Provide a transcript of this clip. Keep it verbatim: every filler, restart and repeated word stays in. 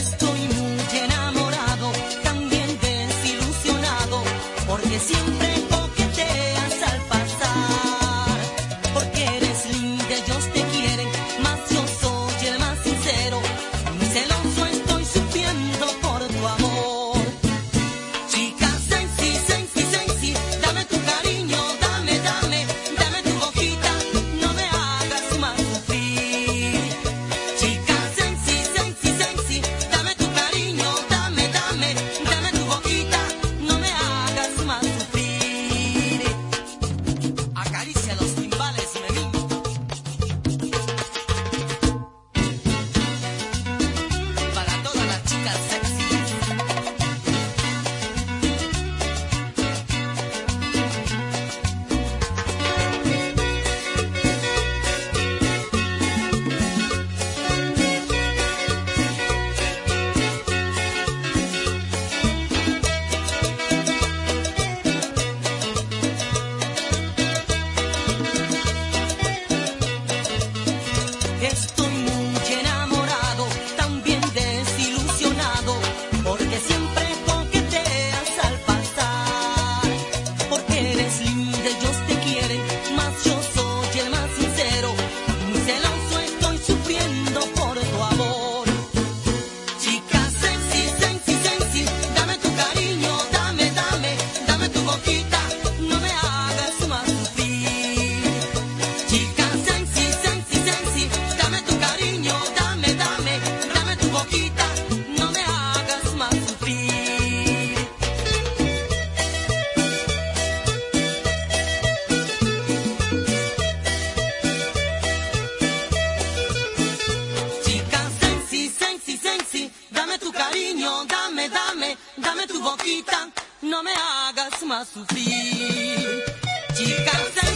Estoy muy enamorado, también desilusionado, porque siempre coqueteas al pasar. Porque eres linda, ellos te quieren, más yo soy el más sincero. Muy celoso estoy sufriendo por tu amor. Chica sexy, sexy, sexy, dame tu cariño, dame, dame, dame tu boquita, no me hagas más sufrir. Chica sexy, sexy, sexy, dame tu cariño, dame, dame, dame tu boquita, no me hagas más sufrir. Acaricia los timbales, mami. Para todas las chicas sexy. Estoy muy enamorado, también desilusionado, porque siempre coqueteas al pasar. Porque eres linda, ellos te quieren, más yo soy el más sincero. Muy celoso estoy sufriendo por tu amor. Chica sexy, sexy, sexy, dame tu cariño, dame, dame, dame tu boquita, no me hagas más sufrir. Chica sexy, sexy, sexy, dame tu cariño, dame, dame, dame tu boquita, no me hagas más sufrir. Chica sexy, sexy, sexy, dame tu cariño, dame, dame, dame tu boquita, no me hagas más sufrir. Chica sexy.